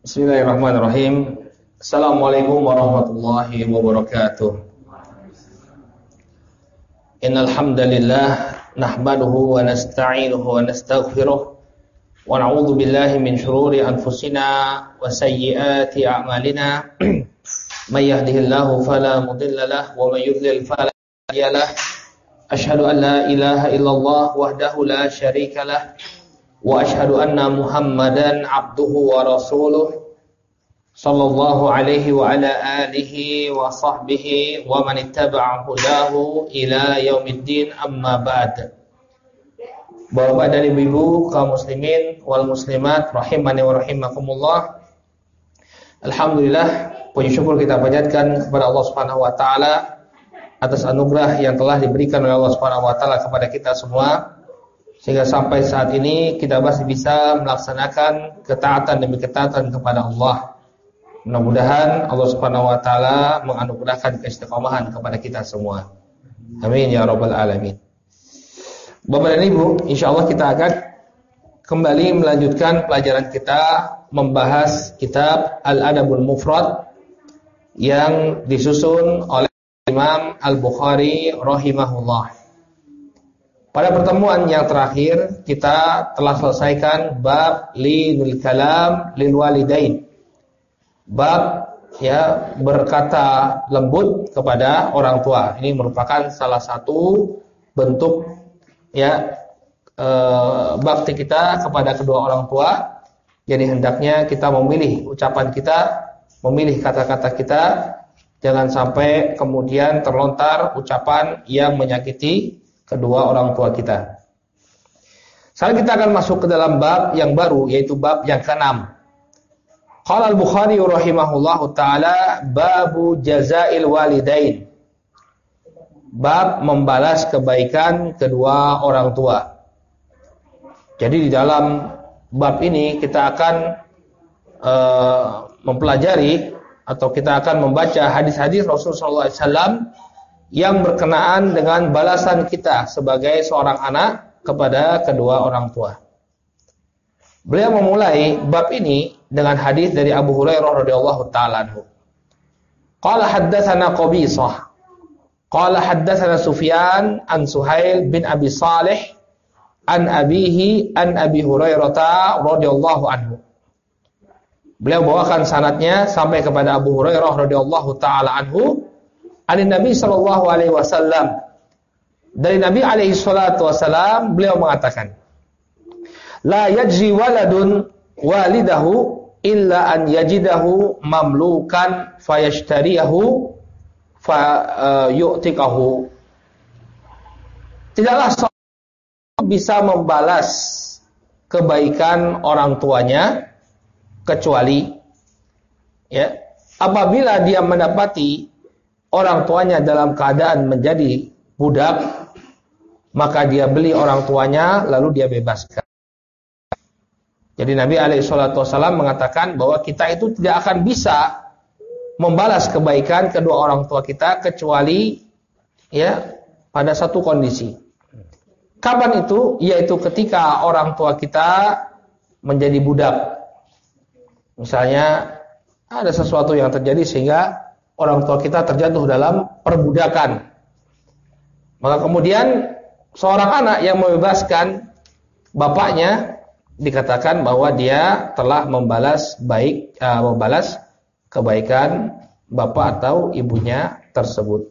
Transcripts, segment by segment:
Bismillahirrahmanirrahim. Assalamualaikum warahmatullahi wabarakatuh. Innal hamdalillah nahmaduhu wa nasta'inuhu wa nastaghfiruh wa na'udzu billahi min shururi anfusina wa sayyiati a'malina. May yahdihillahu fala mudilla lahu wa may yudlil fala hadiya lahu. Asyhadu an la ilaha illallah wahdahu la syarika lahu wa asyhadu anna Muhammadan abduhu wa rasuluh sallallahu alaihi wa ala alihi wa sahbihi wa man ittaba'a hudahu ila yaumiddin, amma ba'd. Bapak dan ibu kaum muslimin wal muslimat rahimani wa rahimakumullah. Alhamdulillah, puji syukur kita panjatkan kepada Allah Subhanahu wa taala atas anugerah yang telah diberikan oleh Allah Subhanahu wa taala kepada kita semua, sehingga sampai saat ini kita masih bisa melaksanakan ketaatan demi ketaatan kepada Allah. Mudah-mudahan Allah Subhanahu wa taala menganugerahkan keistiqomahan kepada kita semua. Amin ya rabbal alamin. Bapak dan Ibu, insyaallah kita akan kembali melanjutkan pelajaran kita membahas kitab Al-Adabul Mufrad yang disusun oleh Imam Al-Bukhari rahimahullah. Pada pertemuan yang terakhir kita telah selesaikan bab linul kalam lil walidain. Bab berkata lembut kepada orang tua. Ini merupakan salah satu bentuk bakti kita kepada kedua orang tua. Jadi hendaknya kita memilih ucapan kita, memilih kata-kata kita, jangan sampai kemudian terlontar ucapan yang menyakiti kedua orang tua kita. Sekarang kita akan masuk ke dalam bab yang baru, yaitu bab yang ke-6. Qala Al-Bukhari rahimahullahu taala babu jazail walidain. Bab membalas kebaikan kedua orang tua. Jadi di dalam bab ini kita akan mempelajari atau kita akan membaca hadis-hadis Rasulullah SAW yang berkenaan dengan balasan kita sebagai seorang anak kepada kedua orang tua. Beliau memulai bab ini dengan hadis dari Abu Hurairah radhiyallahu taala anhu. Qala haddatsana Qabisah. Qala haddatsana Sufyan an Suhail bin Abi Salih an abihi an Abi Hurairah radhiyallahu anhu. Beliau bawakan sanadnya sampai kepada Abu Hurairah radhiyallahu taala anhu. An Nabi sallallahu alaihi wasallam. Dari Nabi alaihi salatu wasallam beliau mengatakan, la yajzi waladun walidahu illa an yajidahu mamlukan fayashtariyahu fayu'tikahu. Tidaklah seorang bisa membalas kebaikan orang tuanya kecuali apabila dia mendapati orang tuanya dalam keadaan menjadi budak, maka dia beli orang tuanya lalu dia bebaskan. Jadi Nabi SAW mengatakan bahwa kita itu tidak akan bisa membalas kebaikan kedua orang tua kita kecuali pada satu kondisi. Kapan itu? Yaitu ketika orang tua kita menjadi budak. Misalnya ada sesuatu yang terjadi sehingga orang tua kita terjatuh dalam perbudakan. Maka kemudian seorang anak yang membebaskan bapaknya dikatakan bahwa dia telah membalas kebaikan bapak atau ibunya tersebut.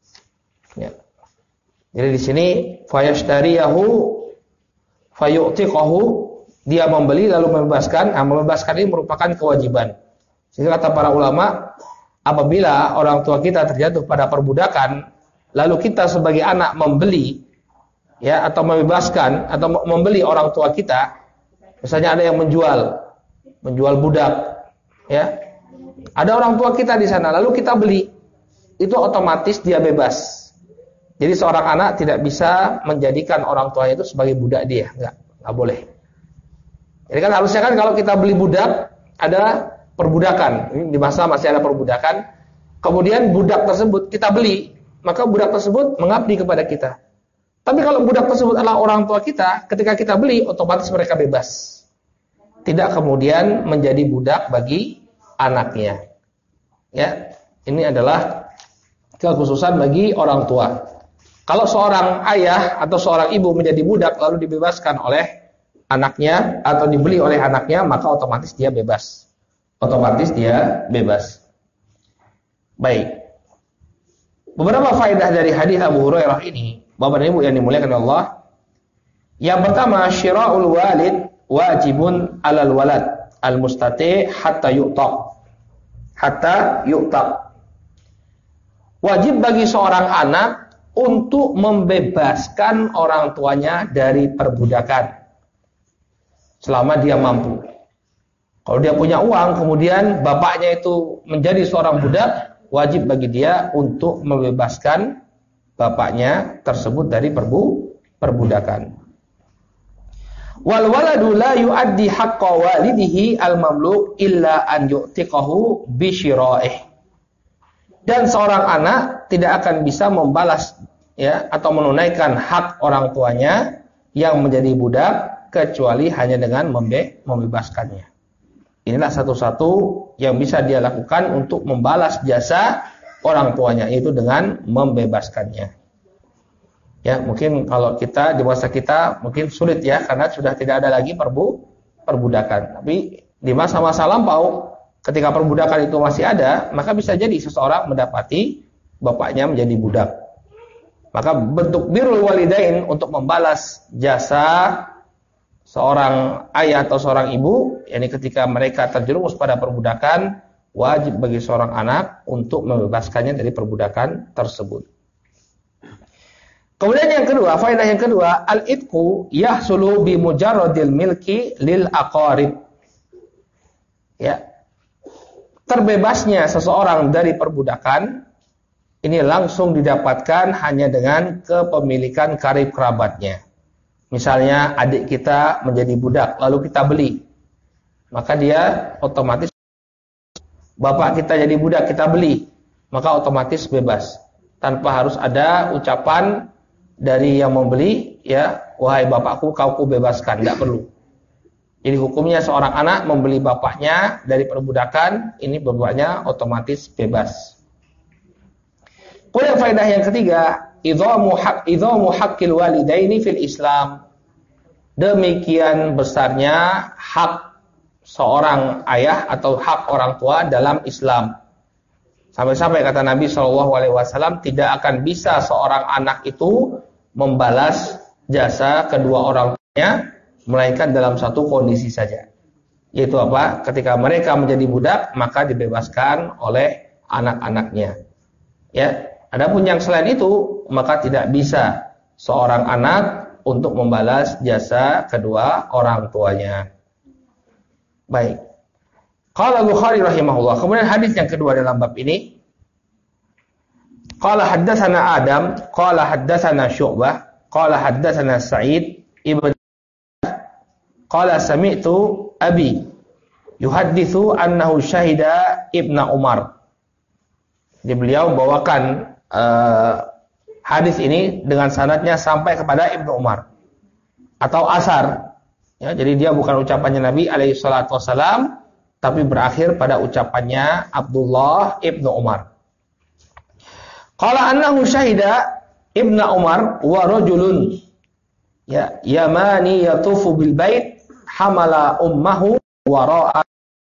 Jadi di sini fayashtariyahu fayu'tiqahu, dia membeli lalu membebaskan. Membebaskan ini merupakan kewajiban. Sehingga kata para ulama, apabila orang tua kita terjatuh pada perbudakan, lalu kita sebagai anak membeli atau membebaskan atau membeli orang tua kita. Misalnya ada yang menjual budak, ada orang tua kita di sana, lalu kita beli, itu otomatis dia bebas. Jadi seorang anak tidak bisa menjadikan orang tuanya itu sebagai budak dia, nggak boleh. Jadi kan harusnya kan kalau kita beli budak ada perbudakan, di masa masih ada perbudakan, kemudian budak tersebut kita beli, maka budak tersebut mengabdi kepada kita. Tapi kalau budak tersebut adalah orang tua kita, ketika kita beli, otomatis mereka bebas. tidak kemudian menjadi budak bagi anaknya. Ya, ini adalah kekhususan bagi orang tua. Kalau seorang ayah atau seorang ibu menjadi budak lalu dibebaskan oleh anaknya atau dibeli oleh anaknya, maka otomatis dia bebas. Otomatis dia bebas. Baik. Beberapa faedah dari hadis Abu Hurairah ini, Bapak dan Ibu yang dimuliakan Allah. Yang pertama, syira'ul walid wajibun 'alal walad al-mustati' hatta yu'taq. Hatta yu'taq. Wajib bagi seorang anak untuk membebaskan orang tuanya dari perbudakan selama dia mampu. Kalau dia punya uang, kemudian bapaknya itu menjadi seorang budak, wajib bagi dia untuk membebaskan bapaknya tersebut dari perbudakan. Wal waladu la yu'addi haqqa walidihi al-mamluk illa an yu'tiqahu bi syira'ih. Dan seorang anak tidak akan bisa membalas ya atau menunaikan hak orang tuanya yang menjadi budak kecuali hanya dengan membebaskannya. Inilah satu-satu yang bisa dia lakukan untuk membalas jasa orang tuanya, yaitu dengan membebaskannya. Ya, mungkin kalau kita di masa kita mungkin sulit ya karena sudah tidak ada lagi perbudakan. Tapi di masa-masa lampau ketika perbudakan itu masih ada, maka bisa jadi seseorang mendapati bapaknya menjadi budak. Maka bentuk birrul walidain untuk membalas jasa seorang ayah atau seorang ibu, yakni ketika mereka terjerumus pada perbudakan, wajib bagi seorang anak untuk membebaskannya dari perbudakan tersebut. Kemudian yang kedua, faedah yang kedua, al-itqu yahsulu bi mujarradil milki lil aqarib. Ya. Terbebasnya seseorang dari perbudakan ini langsung didapatkan hanya dengan kepemilikan karib kerabatnya. Misalnya adik kita menjadi budak lalu kita beli. Maka dia otomatis, bapak kita jadi budak kita beli, maka otomatis bebas. Tanpa harus ada ucapan dari yang membeli, ya, wahai bapakku, kau kubebaskan, tidak perlu. Jadi hukumnya seorang anak membeli bapaknya dari perbudakan, ini bapaknya otomatis bebas. Kemudian faedah yang ketiga, idhamu haqqil walidaini fil Islam. Demikian besarnya hak seorang ayah atau hak orang tua dalam Islam. Sampai-sampai kata Nabi SAW, tidak akan bisa seorang anak itu membalas jasa kedua orang tuanya, melainkan dalam satu kondisi saja. Yaitu apa? Ketika mereka menjadi budak, maka dibebaskan oleh anak-anaknya. Ya, adapun yang selain itu, maka tidak bisa seorang anak untuk membalas jasa kedua orang tuanya. Baik. Qala Bukhari rahimahullah. Kemudian hadis yang kedua dalam bab ini. Qala haddatsana Adam, qala haddatsana Syu'bah, qala haddatsana Sa'id ibn qala sami'tu abi yuhadditsu annahu syahida Ibnu Umar. Jadi beliau bawakan hadis ini dengan sanadnya sampai kepada Ibnu Umar atau asar. Ya, jadi dia bukan ucapannya Nabi alaihi salatu wasalam, tapi berakhir pada ucapannya Abdullah Ibnu Umar. Qala annahu syahida Ibnu Umar wa rajulun ya yamani yatufu bil bait hamala ummahu wara'a.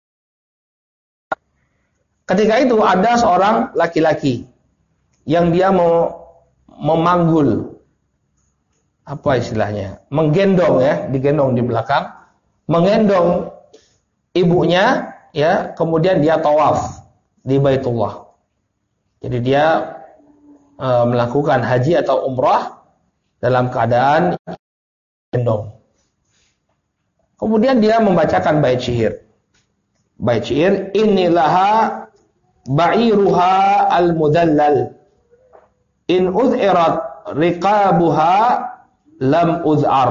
Ketika itu ada seorang laki-laki yang dia mau memanggul, apa istilahnya, menggendong, ya, digendong di belakang, menggendong ibunya, ya, kemudian dia tawaf di Baitullah. Jadi dia melakukan haji atau umrah dalam keadaan gendong. Kemudian dia membacakan bait syair. Bait syair, innilaha ba'iruha al-mudallal in uz'irat riqabuha lam uz'ar.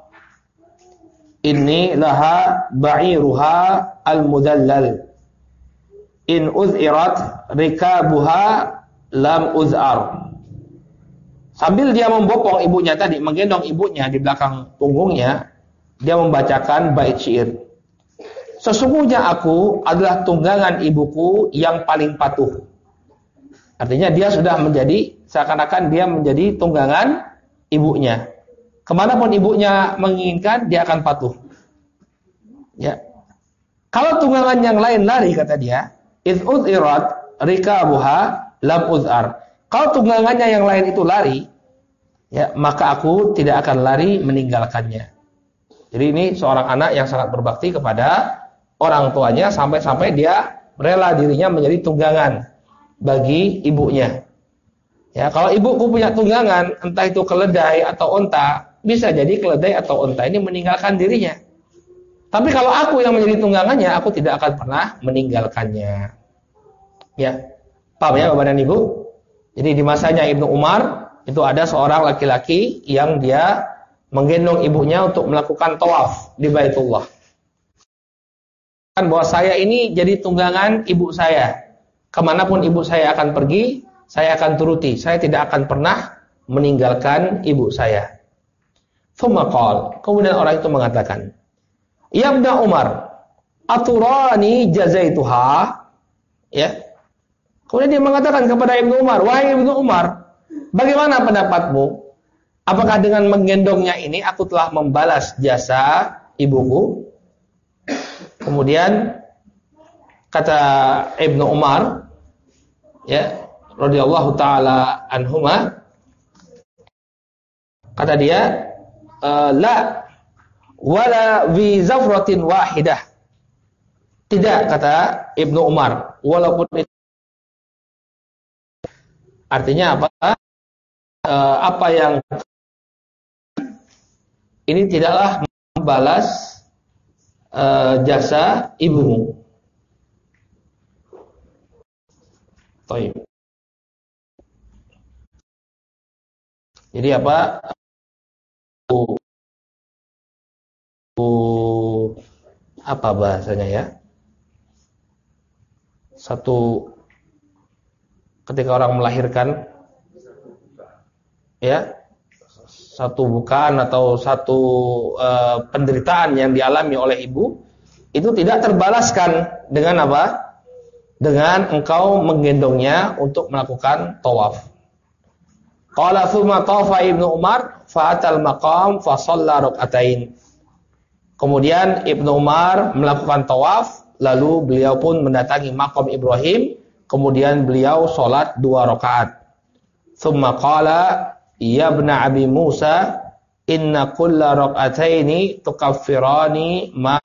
Inni laha ba'iruha al-mudallal in uz'irat riqabuha lam uz'ar. Sambil dia membopong ibunya tadi, menggendong ibunya di belakang punggungnya, dia membacakan bait syair. Sesungguhnya aku adalah tunggangan ibuku yang paling patuh. Artinya dia sudah menjadi, seakan-akan dia menjadi tunggangan ibunya. Kemanapun ibunya menginginkan, dia akan patuh. Ya. Kalau tunggangan yang lain lari, kata dia, idh udhirat rikabuha lam udhar. Kalau tunggangannya yang lain itu lari, ya, maka aku tidak akan lari meninggalkannya. Jadi ini seorang anak yang sangat berbakti kepada orang tuanya, sampai-sampai dia rela dirinya menjadi tunggangan bagi ibunya. Ya, kalau ibuku punya tunggangan, entah itu keledai atau unta, bisa jadi keledai atau unta ini meninggalkan dirinya. Tapi kalau aku yang menjadi tunggangannya, aku tidak akan pernah meninggalkannya. Ya, paham ya Bapak dan Ibu? Jadi di masanya Ibnu Umar, itu ada seorang laki-laki yang dia menggendong ibunya untuk melakukan tawaf di Baitullah. Bahwa saya ini jadi tunggangan ibu saya. Kemanapun ibu saya akan pergi, saya akan turuti. Saya tidak akan pernah meninggalkan ibu saya. Tsumma qala, kemudian orang itu mengatakan, "Ya Ibnu Umar, aturani jazaituha?" Ya. Kemudian dia mengatakan kepada Ibnu Umar, "Wahai Ibnu Umar, bagaimana pendapatmu? Apakah dengan menggendongnya ini aku telah membalas jasa ibuku?" Kemudian kata Ibnu Umar, ya, radhiyallahu taala anhuma, kata dia, la wala bi zafratin wahidah. Tidak, kata Ibnu Umar, walaupun itu. Artinya apa? Apa yang ini tidaklah membalas jasa ibumu. Baik. Jadi apa? Apa bahasanya ya? Satu, ketika orang melahirkan, ya, satu bukaan atau satu penderitaan yang dialami oleh ibu itu tidak terbalaskan dengan apa? Dengan engkau menggendongnya untuk melakukan tawaf. Qala tsumma tawafa Ibnu Umar fa'atal maqam fa shalla rak'atain. Kemudian Ibnu Umar melakukan tawaf, lalu beliau pun mendatangi maqam Ibrahim, kemudian beliau salat 2 rakaat. Tsumma qala ya ibna Abi Musa inna kulla rak'ataini tukaffirani ma.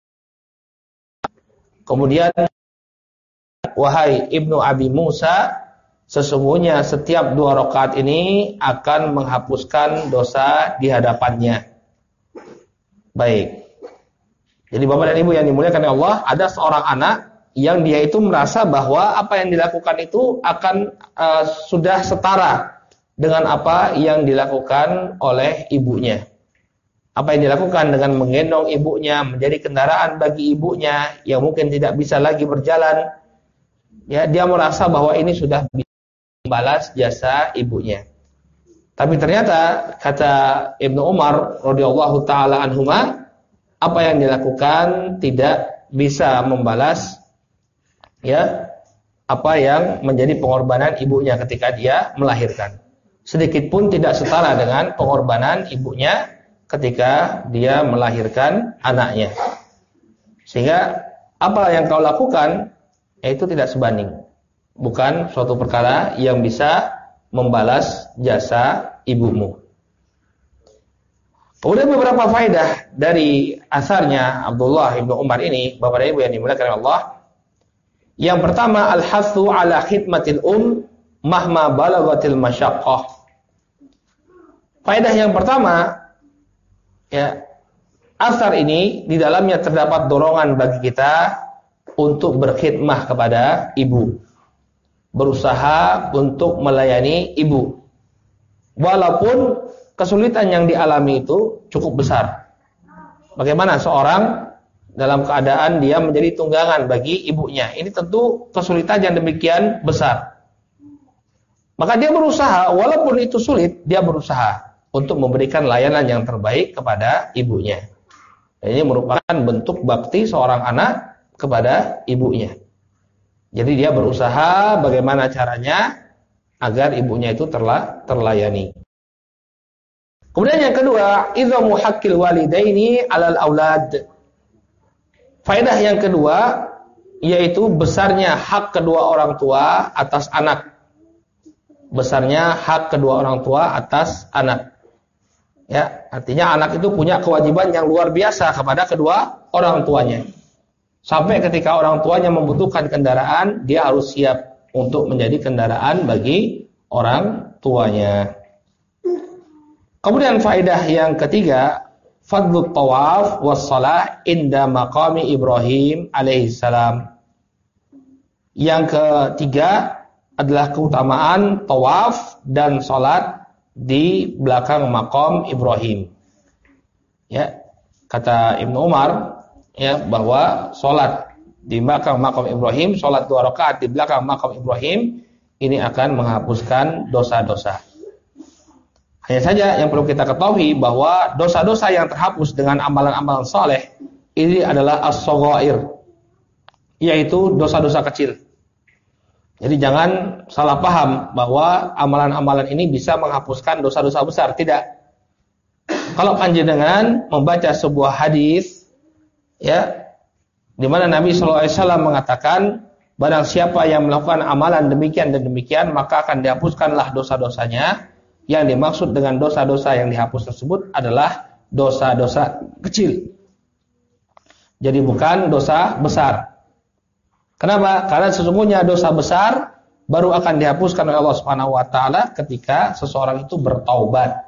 Kemudian, wahai Ibnu Abi Musa, sesungguhnya setiap 2 rakaat ini akan menghapuskan dosa di hadapannya. Baik. Jadi Bapak dan Ibu yang dimuliakan oleh Allah, ada seorang anak yang dia itu merasa bahwa apa yang dilakukan itu akan sudah setara dengan apa yang dilakukan oleh ibunya. Apa yang dilakukan dengan menggendong ibunya, menjadi kendaraan bagi ibunya yang mungkin tidak bisa lagi berjalan. Ya, dia merasa bahwa ini sudah bisa membalas jasa ibunya. Tapi ternyata kata Ibnu Umar radhiyallahu taala anhuma, apa yang dilakukan tidak bisa membalas, ya, apa yang menjadi pengorbanan ibunya ketika dia melahirkan. Sedikit pun tidak setara dengan pengorbanan ibunya ketika dia melahirkan anaknya. Sehingga apa yang kau lakukan itu tidak sebanding. Bukan suatu perkara yang bisa membalas jasa ibumu. Kemudian beberapa faedah dari asarnya Abdullah ibnu Umar ini, Bapak dan Ibu yang dimuliakan oleh Allah. Yang pertama, al-hathu ala khidmatil mahma balagatil masyaqqah. Faedah yang pertama, ya, asar ini di dalamnya terdapat dorongan bagi kita untuk berkhidmah kepada ibu, berusaha untuk melayani ibu, walaupun kesulitan yang dialami itu cukup besar. Bagaimana seorang dalam keadaan dia menjadi tunggangan bagi ibunya, ini tentu kesulitan yang demikian besar. Maka dia berusaha, walaupun itu sulit, dia berusaha untuk memberikan layanan yang terbaik kepada ibunya. Dan ini merupakan bentuk bakti seorang anak kepada ibunya. Jadi dia berusaha bagaimana caranya agar ibunya itu terlayani. Kemudian yang kedua, idzamu haqqil walidaini 'alal aulad. Faedah yang kedua yaitu besarnya hak kedua orang tua atas anak. Besarnya hak kedua orang tua atas anak. Ya, artinya anak itu punya kewajiban yang luar biasa kepada kedua orang tuanya. Sampai ketika orang tuanya membutuhkan kendaraan, dia harus siap untuk menjadi kendaraan bagi orang tuanya. Kemudian faedah yang ketiga, fadlut tawaf wassalah inda maqami Ibrahim alaihissalam. Yang ketiga adalah keutamaan tawaf dan salat di belakang maqam Ibrahim. Ya, kata Ibnu Umar ya bahwa salat di belakang maqam Ibrahim, salat 2 rakaat di belakang maqam Ibrahim ini akan menghapuskan dosa-dosa. Hanya saja yang perlu kita ketahui bahwa dosa-dosa yang terhapus dengan amalan-amalan saleh ini adalah as-shaghair, yaitu dosa-dosa kecil. Jadi jangan salah paham bahwa amalan-amalan ini bisa menghapuskan dosa-dosa besar, tidak. Kalau panjenengan membaca sebuah hadis ya di mana Nabi sallallahu alaihi wasallam mengatakan barang siapa yang melakukan amalan demikian dan demikian maka akan dihapuskanlah dosa-dosanya. Yang dimaksud dengan dosa-dosa yang dihapus tersebut adalah dosa-dosa kecil. Jadi bukan dosa besar. Kenapa? Karena sesungguhnya dosa besar baru akan dihapuskan oleh Allah Subhanahu wa taala ketika seseorang itu bertaubat.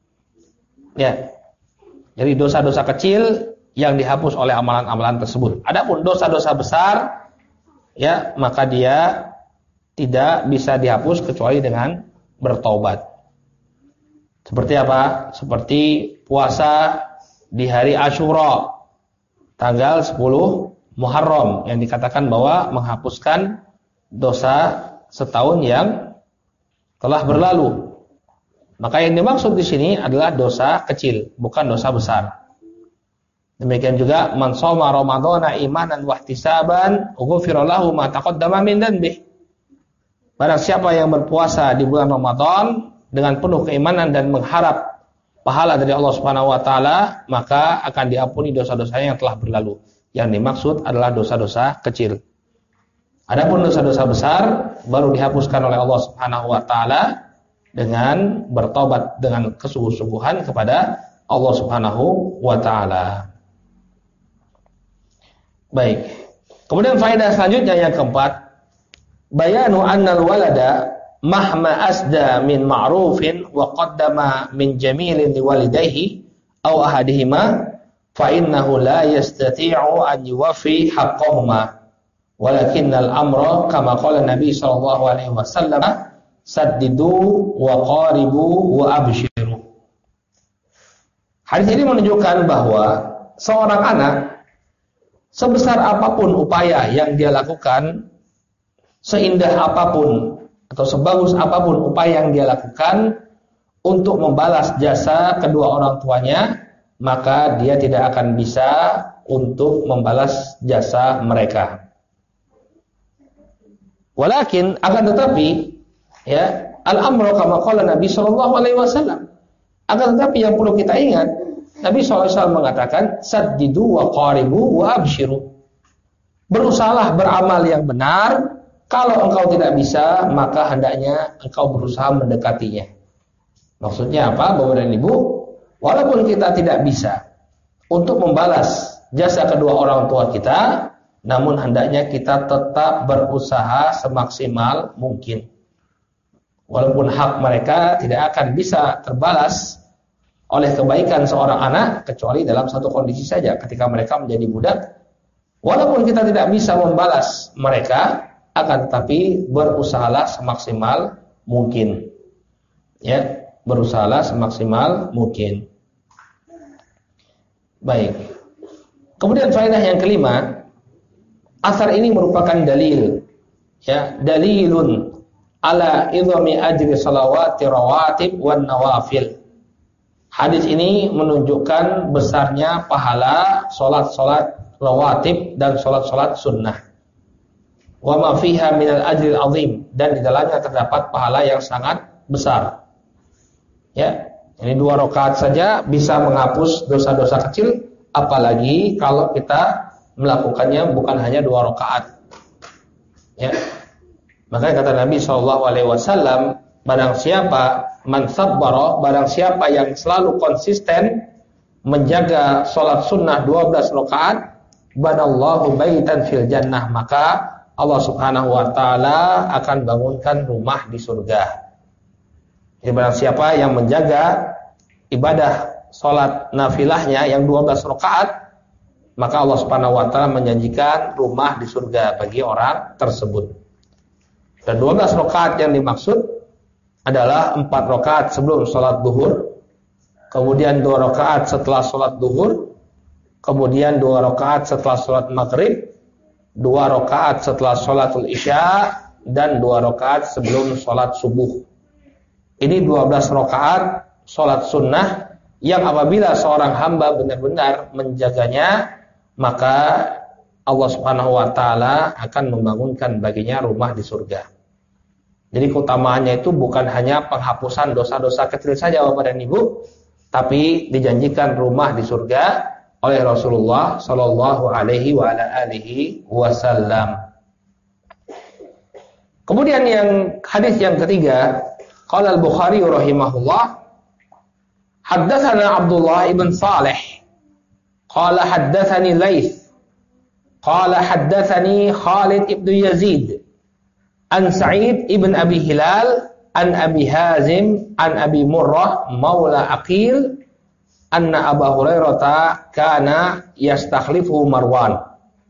Ya. Jadi dosa-dosa kecil yang dihapus oleh amalan-amalan tersebut. Adapun dosa-dosa besar ya, maka dia tidak bisa dihapus kecuali dengan bertaubat. Seperti apa? Seperti puasa di hari Asyura tanggal 10 Muharram yang dikatakan bahwa menghapuskan dosa setahun yang telah berlalu. Maka yang dimaksud di sini adalah dosa kecil, bukan dosa besar. Demikian juga man shoma ramadhana imanan wa ihtisaban ghufira lahu ma taqaddama min dhanbihi. Barang siapa yang berpuasa di bulan Ramadan dengan penuh keimanan dan mengharap pahala dari Allah Subhanahu wa taala, maka akan diampuni dosa-dosanya yang telah berlalu. Yang dimaksud adalah dosa-dosa kecil. Adapun dosa-dosa besar baru dihapuskan oleh Allah Subhanahu wa taala dengan bertobat dengan kesungguh-sungguhan kepada Allah Subhanahu wa taala. Baik. Kemudian faedah selanjutnya yang keempat, bayanu annal walada mahma asda min ma'rufin wa qaddama min jamilin liwalidayhi aw ahadihima fa innahu la yastati'u an yuwaffi haqqahuma walakinnal amra kama qala Nabi sallallahu alaihi wasallam saddidu wa qaribu wa abshiru. Hadis ini menunjukkan bahwa seorang anak sebesar apapun upaya yang dia lakukan, seindah apapun atau sebagus apapun upaya yang dia lakukan untuk membalas jasa kedua orang tuanya, maka dia tidak akan bisa untuk membalas jasa mereka. Walakin akan tetapi ya, al-amru kama qala Nabi sallallahu alaihi wasallam. Akan tetapi yang perlu kita ingat, Nabi sallallahu alaihi wasallam mengatakan saddidu wa qaribu wa abshiru. Berusahalah beramal yang benar. Kalau engkau tidak bisa, maka hendaknya engkau berusaha mendekatinya. Maksudnya apa, Bapak dan Ibu? Walaupun kita tidak bisa untuk membalas jasa kedua orang tua kita, namun hendaknya kita tetap berusaha semaksimal mungkin. Walaupun hak mereka tidak akan bisa terbalas oleh kebaikan seorang anak, kecuali dalam satu kondisi saja, ketika mereka menjadi budak. Walaupun kita tidak bisa membalas mereka, akan tetapi berusahalah semaksimal mungkin. Ya, berusahalah semaksimal mungkin. Baik. Kemudian faedah yang kelima, asar ini merupakan dalil, ya, dalilun ala idhami ajri salawati rawatib wan nawafil. Hadis ini menunjukkan besarnya pahala sholat-sholat rawatib dan sholat-sholat sunnah. Wa ma fiha minal ajril azim, dan di dalamnya terdapat pahala yang sangat besar. Ya, ini 2 rakaat saja bisa menghapus dosa-dosa kecil, apalagi kalau kita melakukannya bukan hanya 2 rakaat. Ya. Makanya kata Nabi SAW, barang siapa man sabbara, barang siapa yang selalu konsisten menjaga sholat sunnah 12 rakaat, banallahu baitan fil jannah, maka Allah Subhanahu wa taala akan bangunkan rumah di surga. Jadi barang siapa yang menjaga ibadah sholat nafilahnya yang 12 rakaat, maka Allah Subhanahu wa taala menjanjikan rumah di surga bagi orang tersebut. Dan 12 rakaat yang dimaksud adalah 4 rakaat sebelum sholat duhur, kemudian 2 rakaat setelah sholat duhur, kemudian 2 rakaat setelah sholat maghrib, 2 rakaat setelah sholatul isya, dan 2 rakaat sebelum sholat subuh. Ini 12 rakaat sholat sunnah yang apabila seorang hamba benar-benar menjaganya, maka Allah Subhanahu wa taala akan membangunkan baginya rumah di surga. Jadi keutamaannya itu bukan hanya penghapusan dosa-dosa kecil saja Bapak dan Ibu, tapi dijanjikan rumah di surga oleh Rasulullah sallallahu alaihi wa ala alihi wasallam. Kemudian hadis yang ketiga, qala al-Bukhari rahimahullah, haddatsana Abdullah ibn Salih qala haddatsani Laits qala haddatsani Khalid ibn Yazid an Sa'id ibn Abi Hilal an Abi Hazim an Abi Murrah maula Aqil anna Abu Hurairah kana yastakhlifu Marwan.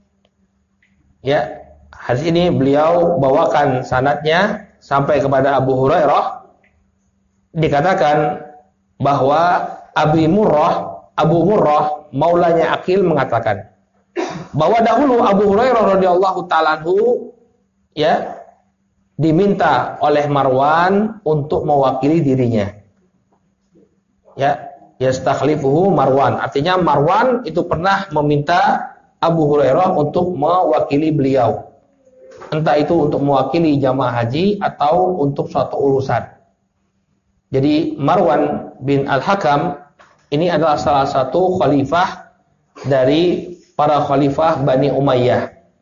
Ya, hadis ini beliau bawakan sanadnya sampai kepada Abu Hurairah. Dikatakan bahwa Abu Murrah maulanya Aqil mengatakan bahwa dahulu Abu Hurairah radhiyallahu ta'ala anhu ya diminta oleh Marwan untuk mewakili dirinya. Ya, yastakhlifuhu Marwan. Artinya Marwan itu pernah meminta Abu Hurairah untuk mewakili beliau. Entah itu untuk mewakili jamaah haji atau untuk suatu urusan. Jadi Marwan bin Al-Hakam ini adalah salah satu khalifah dari para khalifah Bani Umayyah.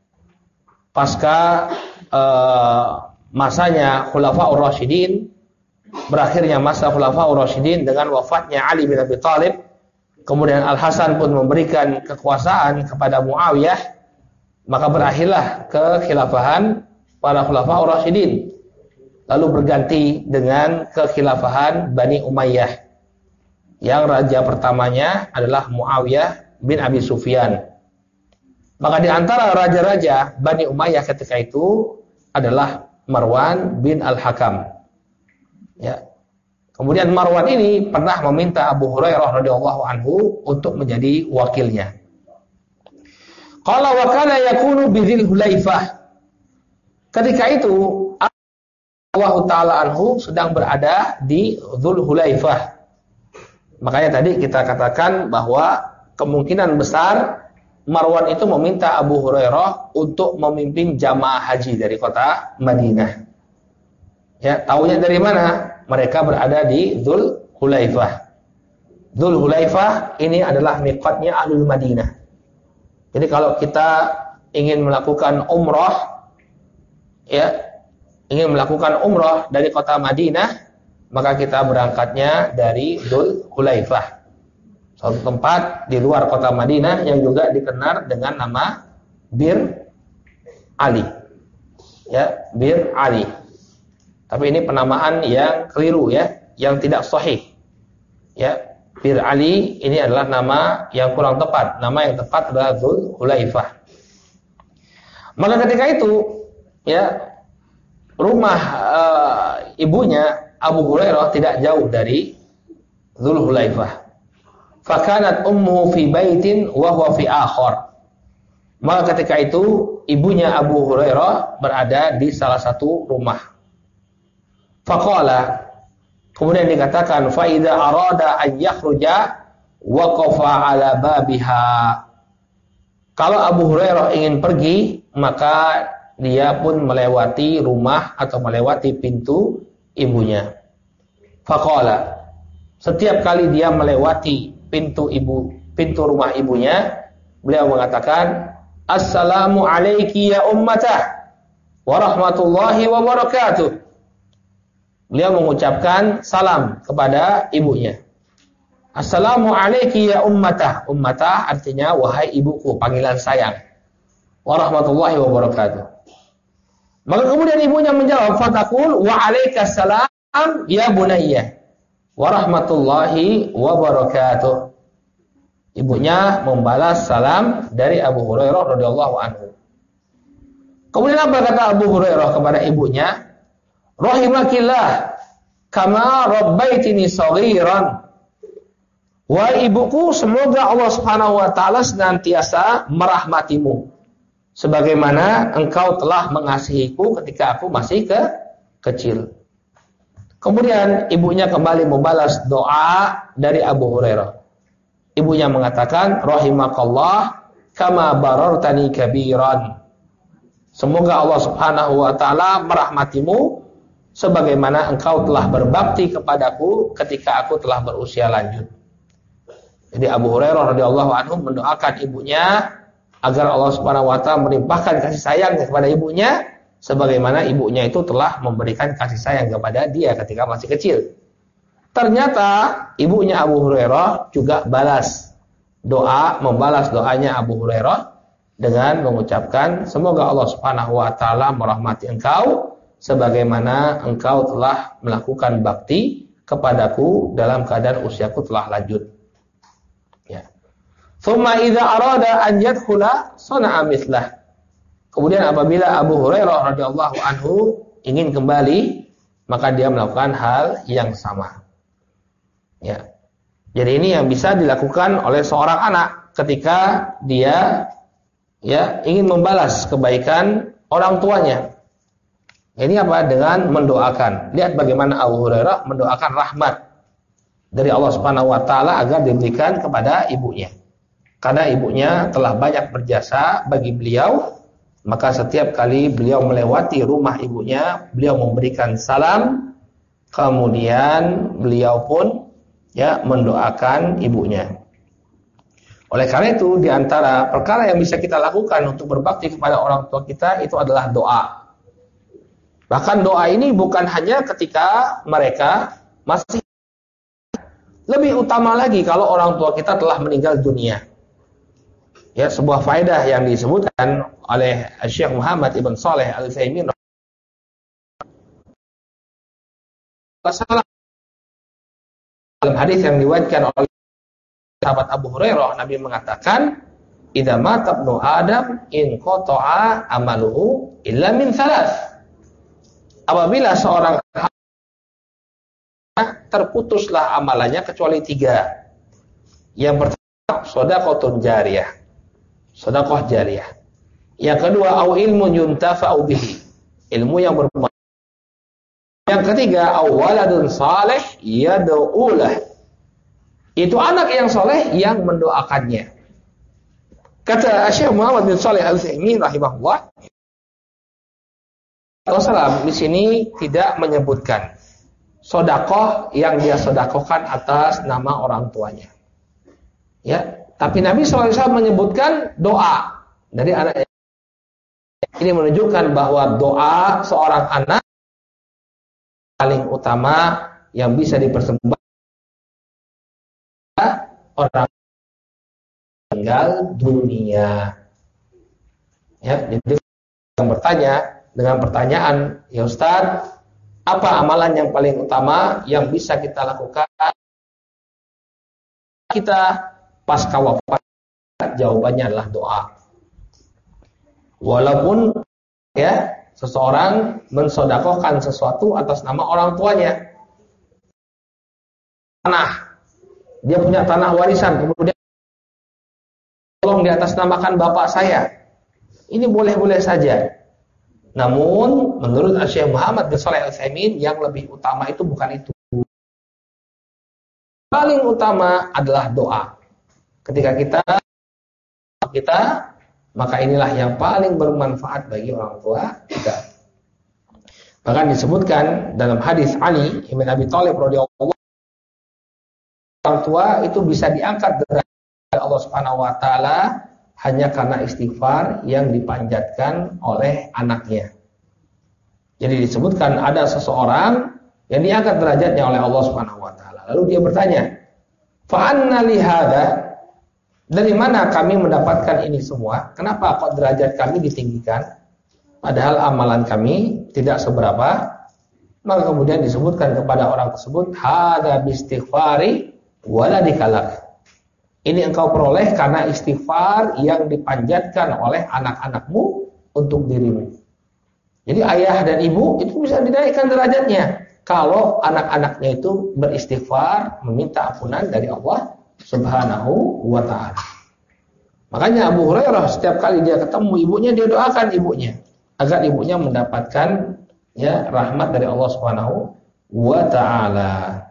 Pasca masanya Khulafaur Rasyidin, berakhirnya masa Khulafaur Rasyidin dengan wafatnya Ali bin Abi Thalib, kemudian Al-Hasan pun memberikan kekuasaan kepada Muawiyah, maka berakhirlah kekhilafahan para Khulafaur Rasyidin, lalu berganti dengan kekhilafahan Bani Umayyah, yang raja pertamanya adalah Muawiyah bin Abi Sufyan. Maka di antara raja-raja Bani Umayyah ketika itu adalah Marwan bin Al-Hakam. Ya. Kemudian Marwan ini pernah meminta Abu Hurairah radhiyallahu anhu untuk menjadi wakilnya. Qala wa kana yakunu bi Dzil Hulaifah. Ketika itu Allah taala anhu sedang berada di Dzul Hulaifah. Makanya tadi kita katakan bahwa kemungkinan besar Marwan itu meminta Abu Hurairah untuk memimpin jamaah haji dari kota Madinah. Ya, taunya dari mana? Mereka berada di Dzul Hulaifah. Dzul Hulaifah ini adalah miqatnya Ahlul Madinah. Jadi kalau kita ingin melakukan umrah, ya, ingin melakukan umrah dari kota Madinah, maka kita berangkatnya dari Dzul Hulaifah, suatu tempat di luar kota Madinah yang juga dikenal dengan nama Bir Ali. Ya, Bir Ali. Tapi ini penamaan yang keliru ya, yang tidak sahih. Ya, Bir Ali ini adalah nama yang kurang tepat. Nama yang tepat adalah Dzul Hulaifah. Maka ketika itu, ya, rumah ibunya Abu Hurairah tidak jauh dari Dzul Hulaifah. Fakanat ummuhu fi baitin wa huwa fi akhar. Maka ketika itu ibunya Abu Hurairah berada di salah satu rumah. Faqala, Kemudian dikatakan fa idza arada an yakhruja waqafa ala babiha. Kalau Abu Hurairah ingin pergi, maka dia pun melewati rumah atau melewati pintu ibunya. Faqala, setiap kali dia melewati pintu rumah ibunya, beliau mengatakan, "Assalamu alayki ya ummatah wa rahmatullahi wa barakatuh." Beliau mengucapkan salam kepada ibunya. Assalamu alayki ya ummatah. Ummatah artinya wahai ibuku, panggilan sayang. Wa rahmatullahi wa barakatuh. Maka kemudian ibunya menjawab, fataqul wa alaikas salam ya bunayya wa rahmatullahi wa barakatuh. Ibunya membalas salam dari Abu Hurairah radhiyallahu anhu. Kemudian apa kata Abu Hurairah kepada ibunya? Rahimakillah kama rabbaitini saghiran. Wahai ibuku, semoga Allah Subhanahu wa taala senantiasa merahmatimu sebagaimana engkau telah mengasihiku ketika aku masih kecil. Kemudian ibunya kembali membalas doa dari Abu Hurairah. Ibunya mengatakan, rahimakallah kama barartani kabiran. Semoga Allah Subhanahu wa taala merahmatimu sebagaimana engkau telah berbakti kepadaku ketika aku telah berusia lanjut. Jadi Abu Hurairah radhiyallahu anhu mendoakan ibunya agar Allah Subhanahu wa taala melimpahkan kasih sayang kepada ibunya sebagaimana ibunya itu telah memberikan kasih sayang kepada dia ketika masih kecil. Ternyata ibunya Abu Hurairah juga membalas doanya Abu Hurairah dengan mengucapkan, semoga Allah Subhanahu wa taala merahmati engkau sebagaimana engkau telah melakukan bakti kepadaku dalam keadaan usiaku telah lanjut. Ya. Thumma idza arada an yadkhula sana'a mithlah. Kemudian apabila Abu Hurairah radhiyallahu anhu ingin kembali, maka dia melakukan hal yang sama. Ya. Jadi ini yang bisa dilakukan oleh seorang anak ketika dia ingin membalas kebaikan orang tuanya. Ini apa? Dengan mendoakan. Lihat bagaimana Abu Hurairah mendoakan rahmat dari Allah Subhanahu wa taala agar diberikan kepada ibunya. Karena ibunya telah banyak berjasa bagi beliau, maka setiap kali beliau melewati rumah ibunya, beliau memberikan salam, kemudian beliau pun mendoakan ibunya. Oleh karena itu, di antara perkara yang bisa kita lakukan untuk berbakti kepada orang tua kita itu adalah doa. Bahkan doa ini bukan hanya ketika mereka masih, lebih utama lagi kalau orang tua kita telah meninggal dunia. Ya, sebuah faedah yang disebutkan oleh Syekh Muhammad Ibn Shalih Al-Utsaimin dalam hadis yang diriwayatkan oleh sahabat Abu Hurairah, Nabi mengatakan, "Idza mata ibnu Adam in qata'a amaluhu illa min thalath." Apabila seorang terputuslah amalannya kecuali 3. Yang pertama, shadaqatun jariyah. Sedekah jariyah. Yang kedua, au ilmun yuntafa'u bihi. Ilmu yang bermanfaat. Yang ketiga, au waladun salih yad'u lah. Itu anak yang soleh yang mendoakannya. Kata Syekh Muhammad bin Shalih Al-Utsaimin rahimahullah, Rasulullah di sini tidak menyebutkan sedekah yang dia sedekahkan atas nama orang tuanya. Ya, tapi Nabi SAW menyebutkan doa dari anaknya. Ini menunjukkan bahwa doa seorang anak paling utama yang bisa dipersembahkan orang meninggal dunia. Ya, jadi yang bertanya dengan pertanyaan, ya Ustaz, apa amalan yang paling utama yang bisa kita lakukan kita pasca wafat? Jawabannya adalah doa. Walaupun seseorang mensedekahkan sesuatu atas nama orang tuanya, tanah, dia punya tanah warisan, kemudian tolong di atas namakan bapak saya, ini boleh-boleh saja. Namun menurut Syekh Muhammad bin Shalih Al-Utsaimin yang lebih utama itu bukan itu. paling utama adalah doa. Ketika kita, maka inilah yang paling bermanfaat bagi orang tua kita. Bahkan disebutkan dalam hadis Ali bin Abi Thalib radhiyallahu anhu, orang tua itu bisa diangkat derajat Allah Subhanahu wa taala hanya karena istighfar yang dipanjatkan oleh anaknya. Jadi disebutkan ada seseorang yang diangkat derajatnya oleh Allah Subhanahu wa taala. Lalu dia bertanya, "Fa anna li hadza?" Dari mana kami mendapatkan ini semua? Kenapa kok derajat kami ditinggikan? Padahal amalan kami tidak seberapa. Maka kemudian disebutkan kepada orang tersebut, "Hadza bistighfari waladikalak." Ini engkau peroleh karena istighfar yang dipanjatkan oleh anak-anakmu untuk dirimu. Jadi ayah dan ibu itu bisa dinaikkan derajatnya kalau anak-anaknya itu beristighfar, meminta ampunan dari Allah Subhanahu wa ta'ala. Makanya Abu Hurairah setiap kali dia ketemu ibunya, dia doakan ibunya agar ibunya mendapatkan rahmat dari Allah Subhanahu wa ta'ala.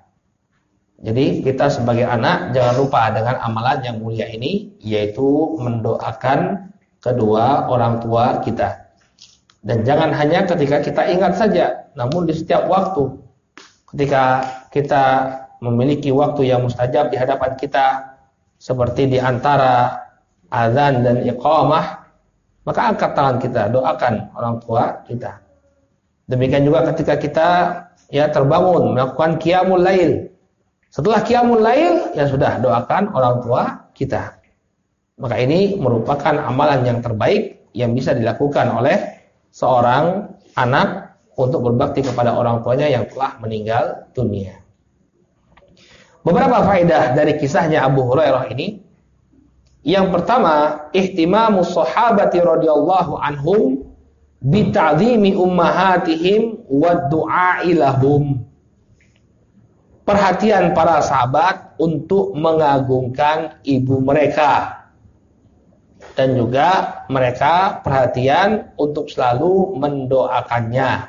Jadi kita sebagai anak jangan lupa dengan amalan yang mulia ini, yaitu mendoakan kedua orang tua kita. Dan jangan hanya ketika kita ingat saja, namun di setiap waktu. Ketika kita memiliki waktu yang mustajab di hadapan kita, seperti di antara azan dan iqamah, maka angkat tangan kita, doakan orang tua kita. Demikian juga ketika kita terbangun melakukan qiyamul lail. Setelah qiyamul lail, sudah doakan orang tua kita. Maka ini merupakan amalan yang terbaik yang bisa dilakukan oleh seorang anak untuk berbakti kepada orang tuanya yang telah meninggal dunia. Beberapa faedah dari kisahnya Abu Hurairah ini. Yang pertama, ihtimamu sahabati radhiyallahu anhum bi ta'zimi ummahatihim wa du'a'i lahum. Perhatian para sahabat untuk mengagungkan ibu mereka. Dan juga mereka perhatian untuk selalu mendoakannya.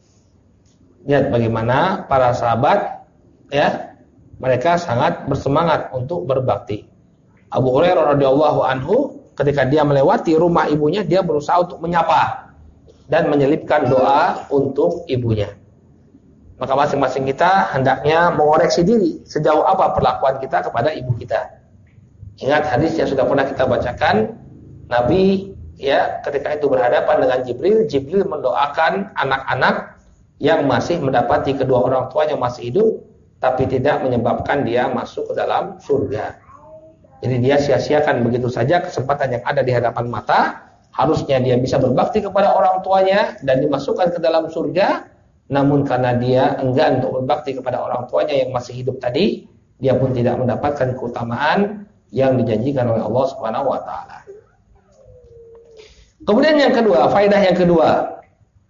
Lihat bagaimana para sahabat mereka sangat bersemangat untuk berbakti. Abu Hurairah radhiyallahu anhu ketika dia melewati rumah ibunya, dia berusaha untuk menyapa dan menyelipkan doa untuk ibunya. Maka masing-masing kita hendaknya mengoreksi diri sejauh apa perlakuan kita kepada ibu kita. Ingat hadis yang sudah pernah kita bacakan, Nabi ketika itu berhadapan dengan Jibril, Jibril mendoakan anak-anak yang masih mendapati kedua orang tuanya masih hidup, tapi tidak menyebabkan dia masuk ke dalam surga. Jadi dia sia-siakan begitu saja kesempatan yang ada di hadapan mata. Harusnya dia bisa berbakti kepada orang tuanya dan dimasukkan ke dalam surga. Namun karena dia enggan untuk berbakti kepada orang tuanya yang masih hidup tadi, dia pun tidak mendapatkan keutamaan yang dijanjikan oleh Allah Subhanahu wa taala. Kemudian yang kedua, faedah yang kedua,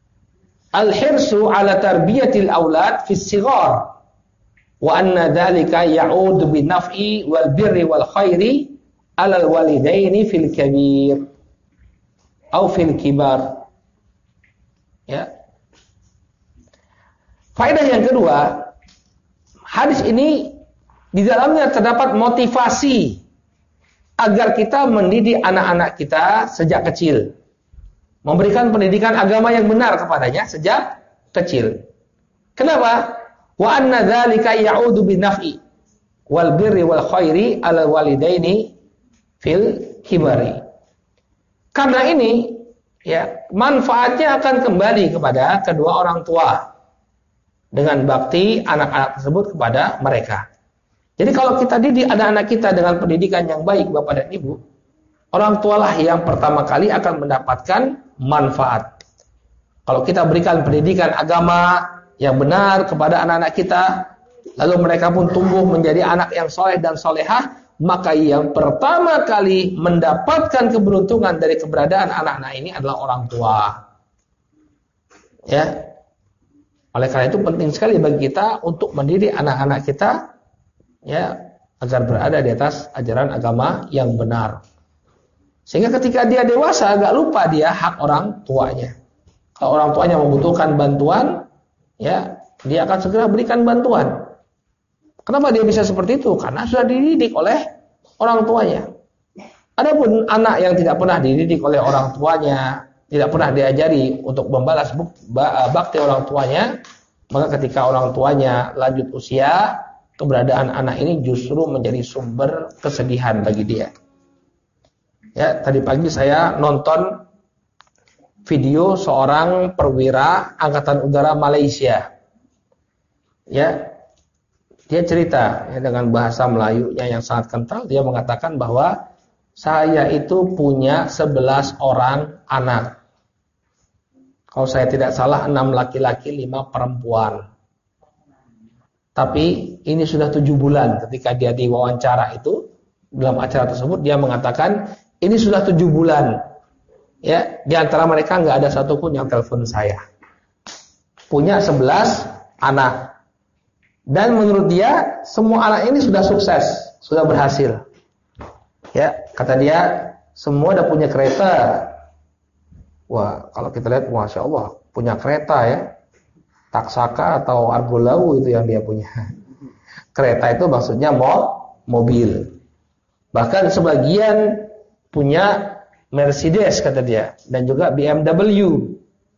al-hirsu ala tarbiyatil aulad fi shighar. Wa anna dzalika ya'udu bin naf'i wal birri wal khairi 'alal walidaini fil kabir atau fil kibar. Faedah yang kedua, hadis ini di dalamnya terdapat motivasi agar kita mendidik anak-anak kita sejak kecil, memberikan pendidikan agama yang benar kepadanya sejak kecil. Kenapa? Wa anna dzalika ya'udu bin naf'i wal birri wal khairi 'alal walidaini fil kibari. Karena ini manfaatnya akan kembali kepada kedua orang tua dengan bakti anak-anak tersebut kepada mereka. Jadi kalau kita didik anak-anak kita dengan pendidikan yang baik, Bapak dan Ibu, orang tualah yang pertama kali akan mendapatkan manfaat. Kalau kita berikan pendidikan agama yang benar kepada anak-anak kita, lalu mereka pun tumbuh menjadi anak yang soleh dan solehah, maka yang pertama kali mendapatkan keberuntungan dari keberadaan anak-anak ini adalah orang tua. Oleh karena itu penting sekali bagi kita untuk mendidik anak-anak kita agar berada di atas ajaran agama yang benar. Sehingga ketika dia dewasa agak lupa dia hak orang tuanya. Kalau orang tuanya membutuhkan bantuan, dia akan segera berikan bantuan. Kenapa dia bisa seperti itu? Karena sudah dididik oleh orang tuanya. Adapun anak yang tidak pernah dididik oleh orang tuanya, tidak pernah diajari untuk membalas bakti orang tuanya, maka ketika orang tuanya lanjut usia, keberadaan anak ini justru menjadi sumber kesedihan bagi dia. Ya, tadi pagi saya nonton video seorang perwira Angkatan Udara Malaysia. Ya, dia cerita ya, dengan bahasa Melayunya yang sangat kental. Dia mengatakan bahwa saya itu punya 11 orang anak. Kalau saya tidak salah 6 laki-laki, 5 perempuan. Tapi ini sudah 7 bulan ketika dia diwawancara itu, dalam acara tersebut dia mengatakan ini sudah 7 bulan. Ya, di antara mereka nggak ada satupun yang telepon saya. Punya 11 anak. Dan menurut dia semua anak ini sudah sukses, sudah berhasil. Ya, kata dia semua udah punya kereta. Wah, kalau kita lihat, masya Allah, punya kereta ya. Taksaka atau Argolau itu yang dia punya. Kereta itu maksudnya mobil. Bahkan sebagian punya Mercedes kata dia, dan juga BMW.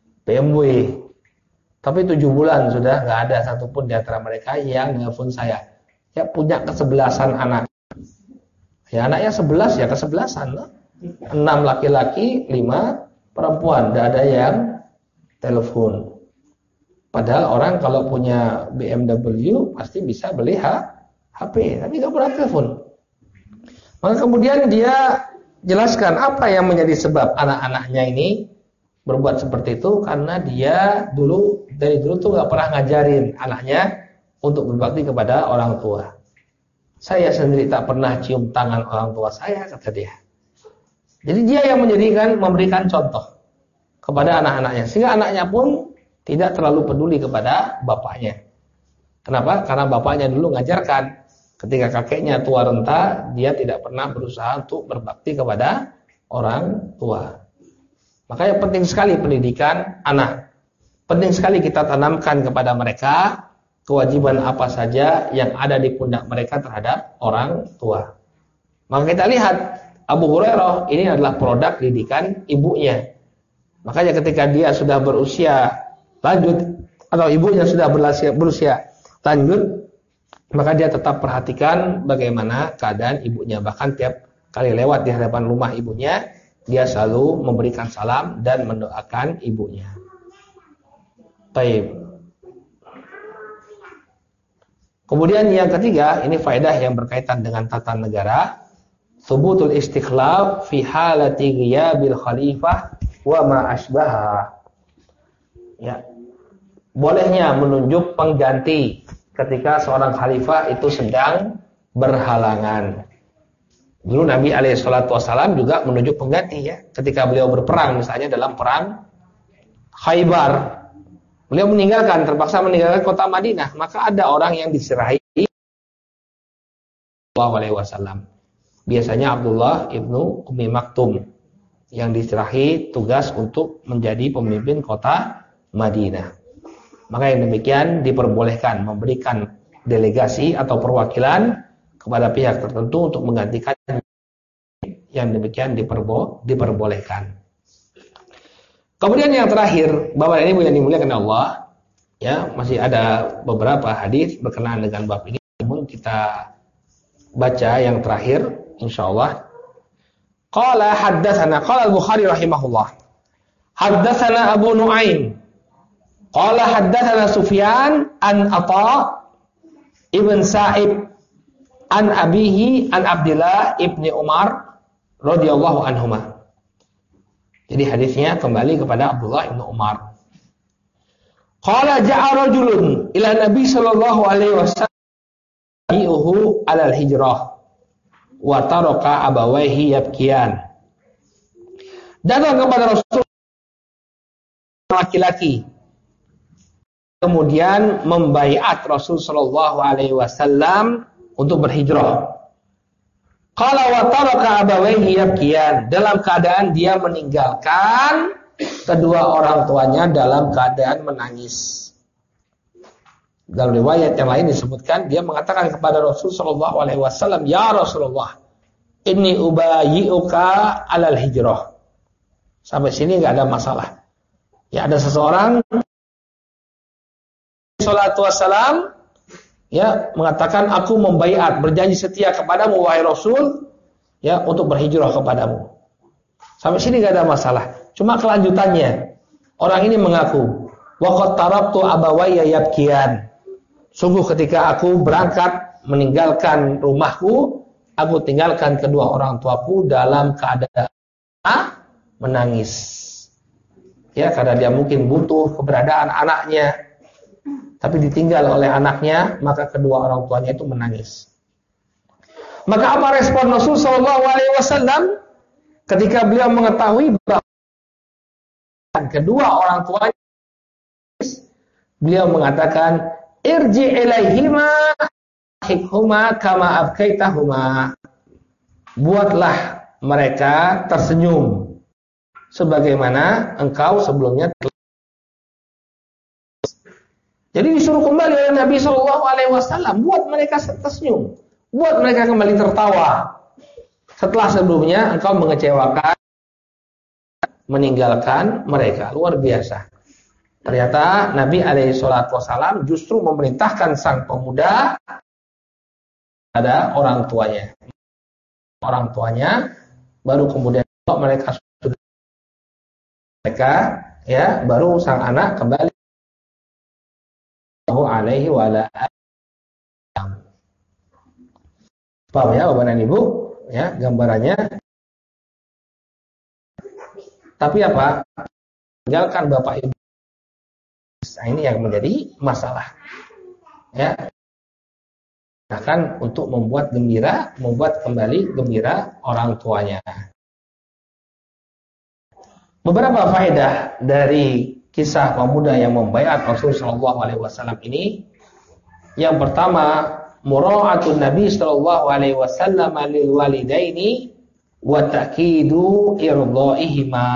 Tapi 7 bulan sudah nggak ada satupun di antara mereka yang nelfon saya. Ya, punya kesebelasan anak. Ya, anaknya 11 ya kesebelasan. 6 laki-laki, 5 perempuan. Tidak ada yang telepon. Padahal orang kalau punya BMW pasti bisa beli HP, tapi nggak pernah telepon. Maka kemudian dia jelaskan apa yang menjadi sebab anak-anaknya ini berbuat seperti itu, karena dia dari dulu tuh nggak pernah ngajarin anaknya untuk berbakti kepada orang tua. Saya sendiri tak pernah cium tangan orang tua saya, kata dia. Jadi dia yang memberikan contoh kepada anak-anaknya, sehingga anaknya pun tidak terlalu peduli kepada bapaknya. Kenapa? Karena bapaknya dulu ngajarkan. Ketika kakeknya tua renta, dia tidak pernah berusaha untuk berbakti kepada orang tua. Makanya penting sekali pendidikan anak. Penting sekali kita tanamkan kepada mereka kewajiban apa saja yang ada di pundak mereka terhadap orang tua. Maka kita lihat Abu Hurairah ini adalah produk didikan ibunya. Makanya ketika dia sudah berusia lanjut atau ibunya sudah berusia lanjut, maka dia tetap perhatikan bagaimana keadaan ibunya. Bahkan tiap kali lewat di hadapan rumah ibunya, dia selalu memberikan salam dan mendoakan ibunya. Baik. Kemudian yang ketiga, ini faedah yang berkaitan dengan tata negara. Thubutul istikhlaf fi halati ghiyabil khalifah wa ma asbaha. Ya. Bolehnya menunjuk pengganti ketika seorang khalifah itu sedang berhalangan. Dulu Nabi SAW juga menunjuk pengganti ya. Ketika beliau berperang misalnya dalam perang Khaybar, beliau terpaksa meninggalkan kota Madinah, maka ada orang yang diserahi SAW. Biasanya Abdullah ibnu Ummi Maktum yang diserahi tugas untuk menjadi pemimpin kota Madinah. Maka yang demikian diperbolehkan memberikan delegasi atau perwakilan kepada pihak tertentu untuk menggantikan, yang demikian diperbolehkan. Kemudian yang terakhir, Bapak ini yang dimuliakan Allah, ya, masih ada beberapa hadis berkenaan dengan bab ini, namun kita baca yang terakhir insyaallah. Qala al-Bukhari rahimahullah. Haddatsana Abu Nuaim. Qala haddatsana Sufyan an Atha ibn Sa'ib an abihi an Abdullah ibni Umar radhiyallahu anhuma. Jadi hadisnya kembali kepada Abdullah ibn Umar. Qala ja'a rajulun ila Nabi sallallahu alaihi wasallam yuhu alal hijrah wa taraka abawaihi yabkiyan. Datang kepada Rasul laki-laki, kemudian membaiat Rasul sallallahu alaihi wasallam untuk berhijrah. Qala wa taraka abawaihi yabkiyan, dalam keadaan dia meninggalkan kedua orang tuanya dalam keadaan menangis. Dalam riwayat yang lain disebutkan dia mengatakan kepada Rasul sallallahu alaihi wasallam, "Ya Rasulullah, inni ubayyi'uka 'alal hijrah." Sampai sini enggak ada masalah. Ya, ada seseorang sallallahu wasallam ya mengatakan, "Aku membaiat, berjanji setia kepadamu wahai Rasul, ya untuk berhijrah kepadamu." Sampai sini enggak ada masalah. Cuma kelanjutannya, orang ini mengaku, "Wa qad taraktu abawayya yabkiyan." Sungguh ketika aku berangkat meninggalkan rumahku, aku tinggalkan kedua orang tuaku dalam keadaan menangis. Ya, karena dia mungkin butuh keberadaan anaknya, tapi ditinggal oleh anaknya, maka kedua orang tuanya itu menangis. Maka apa respon Rasul sallallahu alaihi wasallam ketika beliau mengetahui bahwa kedua orang tuanya, beliau mengatakan, "Irji ilaihima hikhuma kama abkaitahuma." Buatlah mereka tersenyum sebagaimana engkau sebelumnya telah. Jadi disuruh kembali oleh Nabi sallallahu alaihi wasallam, buat mereka tersenyum, buat mereka kembali tertawa. Setelah sebelumnya engkau mengecewakan, meninggalkan mereka. Luar biasa. Ternyata Nabi alaihi salatu wasallam justru memerintahkan sang pemuda pada orang tuanya. Orang tuanya baru kemudian mereka sudah ya baru sang anak kembali alaihi wa ala alihi. Paham ya Bapak dan Ibu? Ya, gambarannya. Tapi apa? Tinggalkan Bapak Ibu. Nah, ini yang menjadi masalah. Ya. Bahkan untuk membuat kembali gembira orang tuanya. Beberapa faedah dari kisah pemuda yang membaiat Rasulullah SAW ini. Yang pertama, mura'atun Nabi SAW lil walidaini wa ta'kidu irdha'ihima.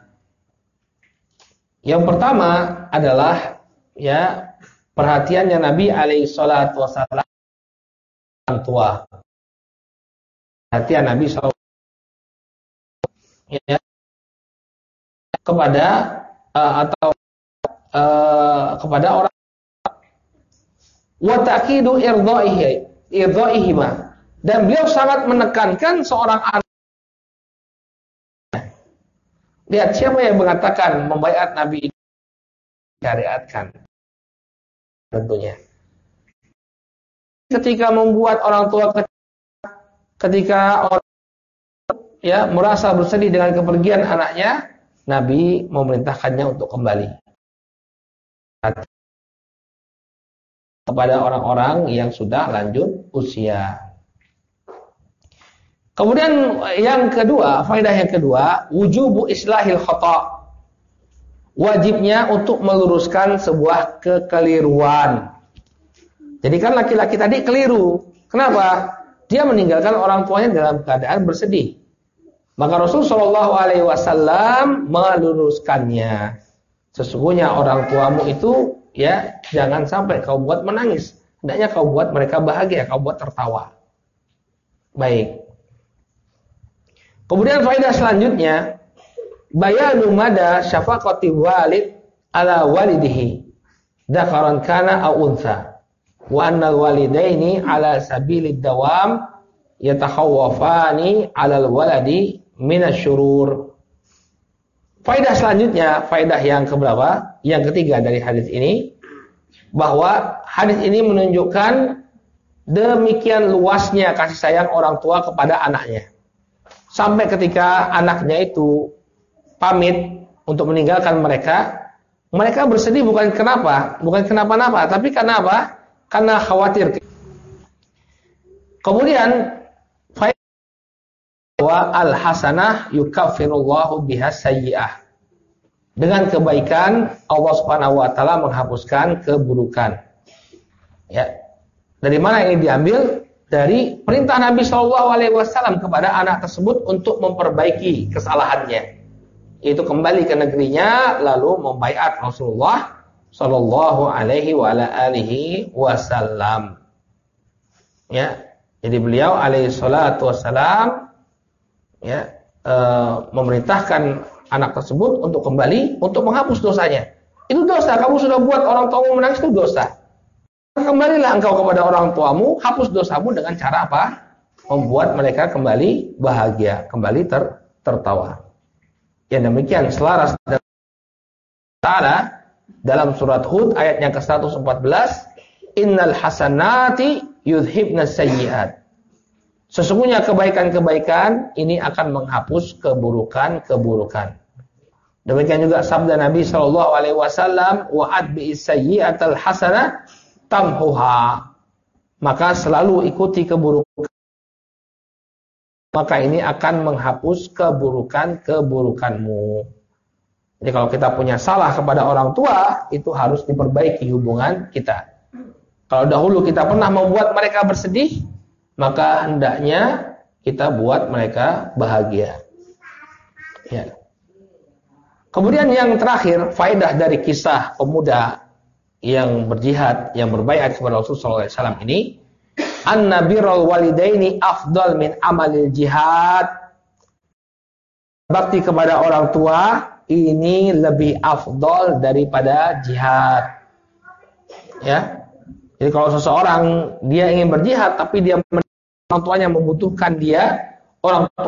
Yang pertama adalah ya perhatiannya Nabi SAW orang tua. Perhatian Nabi SAW ya, kepada kepada orang, wa ta'kidu irdha'ihima, dan beliau sangat menekankan seorang anak. Lihat siapa yang mengatakan membaiat Nabi ini syariatkan. Tentunya ketika membuat orang tua ketika orang ya merasa bersedih dengan kepergian anaknya, Nabi memerintahkannya untuk kembali kepada orang-orang yang sudah lanjut usia. Kemudian yang kedua, faedah yang kedua, wujubu islahil khata'. Wajibnya untuk meluruskan sebuah kekeliruan. Jadi kan laki-laki tadi keliru. Kenapa? Dia meninggalkan orang tuanya dalam keadaan bersedih. Maka Rasulullah SAW meluruskannya. Sesungguhnya orang tuamu itu ya jangan sampai kau buat menangis. Hendaknya kau buat mereka bahagia, kau buat tertawa. Baik. Kemudian faedah selanjutnya, bayanu mada syafaqati walid ala walidihi dzakaran kana aw untha wa anna walidaini ala sabilid dawam yatakhawwafani ala waladi minasyurur. Faedah selanjutnya, faedah yang keberapa? Yang ketiga dari hadis ini, bahwa hadis ini menunjukkan demikian luasnya kasih sayang orang tua kepada anaknya. Sampai ketika anaknya itu pamit untuk meninggalkan mereka, mereka bersedih bukan kenapa-napa, tapi karena apa? Karena khawatir. Kemudian wa al-hasanah yukaffirullahu biha sayyi'ah. Dengan kebaikan Allah Subhanahu wa taala menghapuskan keburukan. Ya. Dari mana ini diambil? Dari perintah Nabi sallallahu alaihi wasallam kepada anak tersebut untuk memperbaiki kesalahannya. Yaitu kembali ke negerinya lalu membaiat Rasulullah sallallahu alaihi wa ala alihi wasallam. Ya, jadi beliau alaihi salatu wasalam ya memerintahkan anak tersebut untuk kembali untuk menghapus dosanya. Itu dosa, kamu sudah buat orang tuamu menangis, itu dosa. Kembalilah engkau kepada orang tuamu, hapus dosamu dengan cara apa? Membuat mereka kembali bahagia, kembali tertawa. Yang demikian selaras dengan Ta'ala dalam surat Hud ayat yang ke-114, innal hasanati yudhibnas sayyi'at. Sesungguhnya kebaikan-kebaikan ini akan menghapus keburukan-keburukan. Demikian juga sabda Nabi sallallahu alaihi wasallam, wa adbi'is sayyi'atal hasanah tamhuha. Maka selalu ikuti keburukan, maka ini akan menghapus keburukan-keburukanmu. Jadi kalau kita punya salah kepada orang tua, itu harus diperbaiki hubungan kita. Kalau dahulu kita pernah membuat mereka bersedih, maka hendaknya kita buat mereka bahagia. Ya. Kemudian yang terakhir, faedah dari kisah pemuda yang berjihad, yang berbaiat kepada Rasulullah SAW ini, anna birrul walidaini afdal min amalil jihad. Bakti kepada orang tua ini lebih afdal daripada jihad. Ya. Jadi kalau seseorang dia ingin berjihad tapi dia orang tuanya membutuhkan dia, orang tua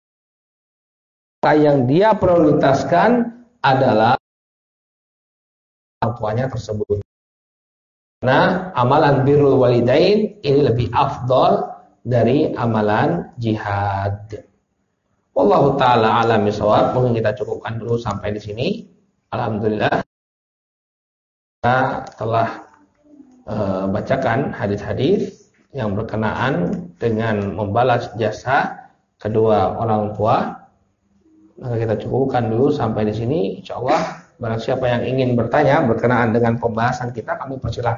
yang dia prioritaskan adalah orang tuanya tersebut. Nah, amalan birrul walidain ini lebih afdal dari amalan jihad. Wallahu taala alam bisawab. Mungkin kita cukupkan dulu sampai di sini. Alhamdulillah kita telah bacakan hadis-hadis yang berkenaan dengan membalas jasa kedua orang tua. Maka kita cukupkan dulu sampai di sini. Insyaallah barang siapa yang ingin bertanya berkenaan dengan pembahasan kita, kami persilahkan.